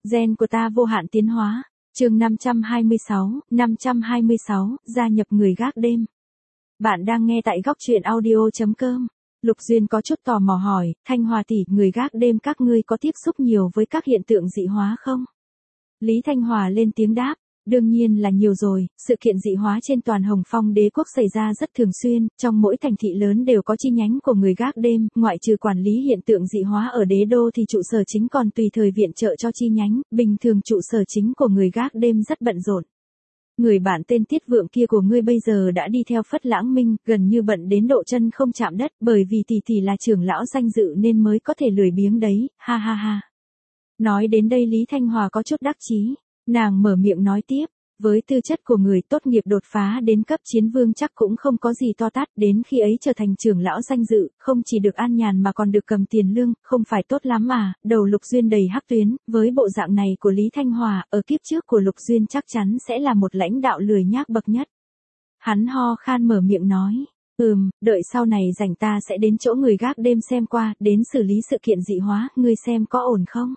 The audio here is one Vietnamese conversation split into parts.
Gen của ta vô hạn tiến hóa. Chương 526, gia nhập người gác đêm. Bạn đang nghe tại góc truyện audio.com. Lục Duyên có chút tò mò hỏi, Thanh Hòa tỷ, người gác đêm các ngươi có tiếp xúc nhiều với các hiện tượng dị hóa không? Lý Thanh Hòa lên tiếng đáp, đương nhiên là nhiều rồi, sự kiện dị hóa trên toàn Hồng Phong đế quốc xảy ra rất thường xuyên, trong mỗi thành thị lớn đều có chi nhánh của người gác đêm, ngoại trừ quản lý hiện tượng dị hóa ở đế đô thì trụ sở chính còn tùy thời viện trợ cho chi nhánh, bình thường trụ sở chính của người gác đêm rất bận rộn. Người bạn tên Tiết Vượng kia của ngươi bây giờ đã đi theo Phất Lãng Minh, gần như bận đến độ chân không chạm đất, bởi vì tỷ là trưởng lão danh dự nên mới có thể lười biếng đấy, ha ha ha. Nói đến đây Lý Thanh Hòa có chút đắc chí, nàng mở miệng nói tiếp, với tư chất của người tốt nghiệp đột phá đến cấp chiến vương chắc cũng không có gì to tát, đến khi ấy trở thành trưởng lão danh dự, không chỉ được an nhàn mà còn được cầm tiền lương, không phải tốt lắm à? Đầu Lục Duyên đầy hắc tuyến, với bộ dạng này của Lý Thanh Hòa, ở kiếp trước của Lục Duyên chắc chắn sẽ là một lãnh đạo lười nhác bậc nhất. Hắn ho khan mở miệng nói, đợi sau này rảnh ta sẽ đến chỗ người gác đêm xem qua, đến xử lý sự kiện dị hóa, ngươi xem có ổn không?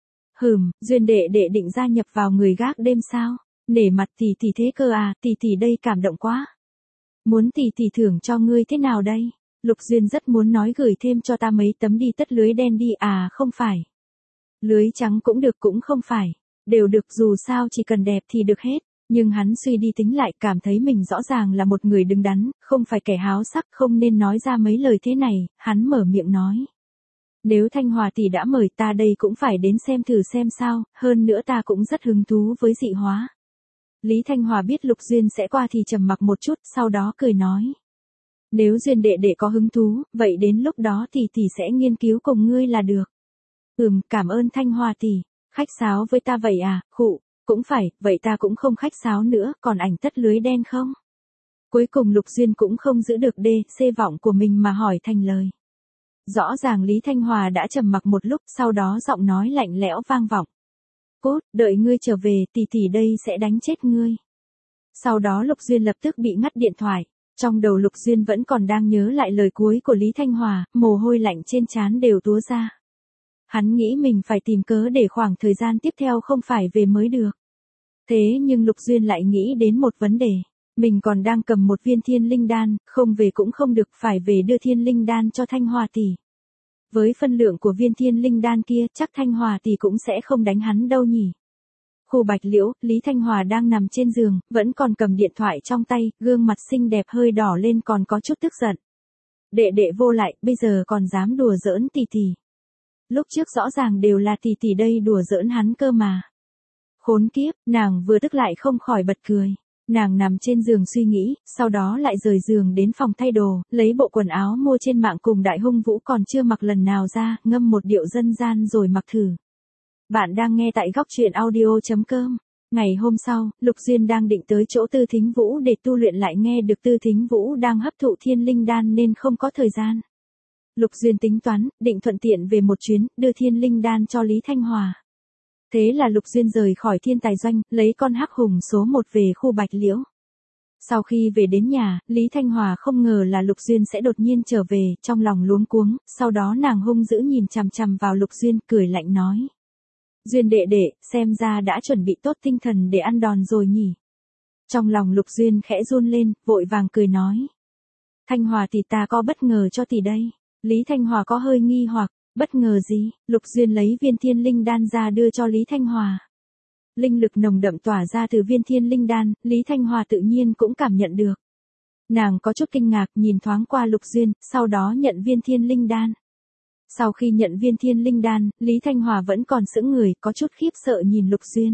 Duyên đệ định gia nhập vào người gác đêm sao? Nể mặt tỷ thế cơ à, tỷ đây cảm động quá. Muốn tỷ thưởng cho ngươi thế nào đây? Lục Duyên rất muốn nói gửi thêm cho ta mấy tấm đi tất lưới đen đi à, không phải. Lưới trắng cũng được cũng không phải. Đều được, dù sao chỉ cần đẹp thì được hết. Nhưng hắn suy đi tính lại, cảm thấy mình rõ ràng là một người đứng đắn, không phải kẻ háo sắc, không nên nói ra mấy lời thế này, hắn mở miệng nói. Nếu Thanh Hòa tỷ đã mời ta đây cũng phải đến xem thử xem sao, hơn nữa ta cũng rất hứng thú với dị hóa. Lý Thanh Hòa biết Lục Duyên sẽ qua thì trầm mặc một chút, sau đó cười nói. Nếu Duyên đệ có hứng thú, vậy đến lúc đó tỷ sẽ nghiên cứu cùng ngươi là được. Cảm ơn Thanh Hòa tỷ, khách sáo với ta vậy à, cũng phải, vậy ta cũng không khách sáo nữa, còn ảnh tất lưới đen không? Cuối cùng Lục Duyên cũng không giữ được vọng của mình mà hỏi thành lời. Rõ ràng Lý Thanh Hòa đã trầm mặc một lúc, sau đó giọng nói lạnh lẽo vang vọng. Cốt, đợi ngươi trở về, tỷ đây sẽ đánh chết ngươi. Sau đó Lục Duyên lập tức bị ngắt điện thoại. Trong đầu Lục Duyên vẫn còn đang nhớ lại lời cuối của Lý Thanh Hòa, mồ hôi lạnh trên trán đều túa ra. Hắn nghĩ mình phải tìm cớ để khoảng thời gian tiếp theo không phải về mới được. Thế nhưng Lục Duyên lại nghĩ đến một vấn đề. Mình còn đang cầm một viên thiên linh đan, không về cũng không được, phải về đưa thiên linh đan cho Thanh Hòa tỷ. Với phân lượng của viên thiên linh đan kia, chắc Thanh Hòa tỷ cũng sẽ không đánh hắn đâu nhỉ. Khu Bạch Liễu, Lý Thanh Hòa đang nằm trên giường, vẫn còn cầm điện thoại trong tay, gương mặt xinh đẹp hơi đỏ lên còn có chút tức giận. Đệ vô lại, bây giờ còn dám đùa giỡn tỷ. Lúc trước rõ ràng đều là tỷ đây đùa giỡn hắn cơ mà. Khốn kiếp, nàng vừa tức lại không khỏi bật cười. Nàng nằm trên giường suy nghĩ, sau đó lại rời giường đến phòng thay đồ, lấy bộ quần áo mua trên mạng cùng Đại Hung Vũ còn chưa mặc lần nào ra, ngâm một điệu dân gian rồi mặc thử. Bạn đang nghe tại góc truyện audio.com. Ngày hôm sau, Lục Duyên đang định tới chỗ Tư Thính Vũ để tu luyện lại nghe được Tư Thính Vũ đang hấp thụ thiên linh đan nên không có thời gian. Lục Duyên tính toán, định thuận tiện về một chuyến, đưa thiên linh đan cho Lý Thanh Hòa. Thế là Lục Duyên rời khỏi Thiên Tài Doanh, lấy con hắc hùng số 1 về khu Bạch Liễu. Sau khi về đến nhà, Lý Thanh Hòa không ngờ là Lục Duyên sẽ đột nhiên trở về, trong lòng luống cuống, sau đó nàng hung dữ nhìn chằm chằm vào Lục Duyên, cười lạnh nói. Duyên đệ, xem ra đã chuẩn bị tốt tinh thần để ăn đòn rồi nhỉ. Trong lòng Lục Duyên khẽ run lên, vội vàng cười nói. Thanh Hòa tỷ, ta có bất ngờ cho tỷ đây. Lý Thanh Hòa có hơi nghi hoặc. Bất ngờ gì? Lục Duyên lấy viên thiên linh đan ra đưa cho Lý Thanh Hòa. Linh lực nồng đậm tỏa ra từ viên thiên linh đan, Lý Thanh Hòa tự nhiên cũng cảm nhận được. Nàng có chút kinh ngạc nhìn thoáng qua Lục Duyên, sau đó nhận viên thiên linh đan. Sau khi nhận viên thiên linh đan, Lý Thanh Hòa vẫn còn sững người, có chút khiếp sợ nhìn Lục Duyên.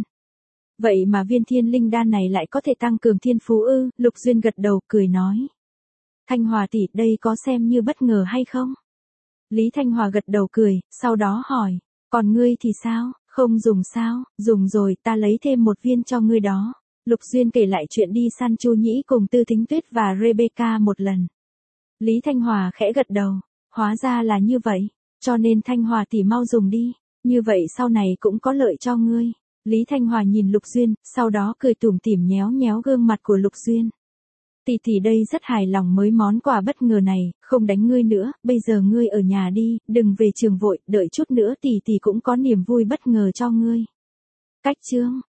Vậy mà viên thiên linh đan này lại có thể tăng cường thiên phú ư? Lục Duyên gật đầu, cười nói. Thanh Hòa tỷ, đây có xem như bất ngờ hay không? Lý Thanh Hòa gật đầu cười, sau đó hỏi, còn ngươi thì sao, không dùng sao? Dùng rồi, ta lấy thêm một viên cho ngươi đó. Lục Duyên kể lại chuyện đi săn Chu Nhĩ cùng Tư Thính Tuyết và Rebecca một lần. Lý Thanh Hòa khẽ gật đầu, hóa ra là như vậy, cho nên Thanh Hòa tỷ mau dùng đi, như vậy sau này cũng có lợi cho ngươi. Lý Thanh Hòa nhìn Lục Duyên, sau đó cười tủm tỉm nhéo gương mặt của Lục Duyên. Tỷ đây rất hài lòng với món quà bất ngờ này, không đánh ngươi nữa, bây giờ ngươi ở nhà đi, đừng về trường vội, đợi chút nữa tỷ cũng có niềm vui bất ngờ cho ngươi. Cách chương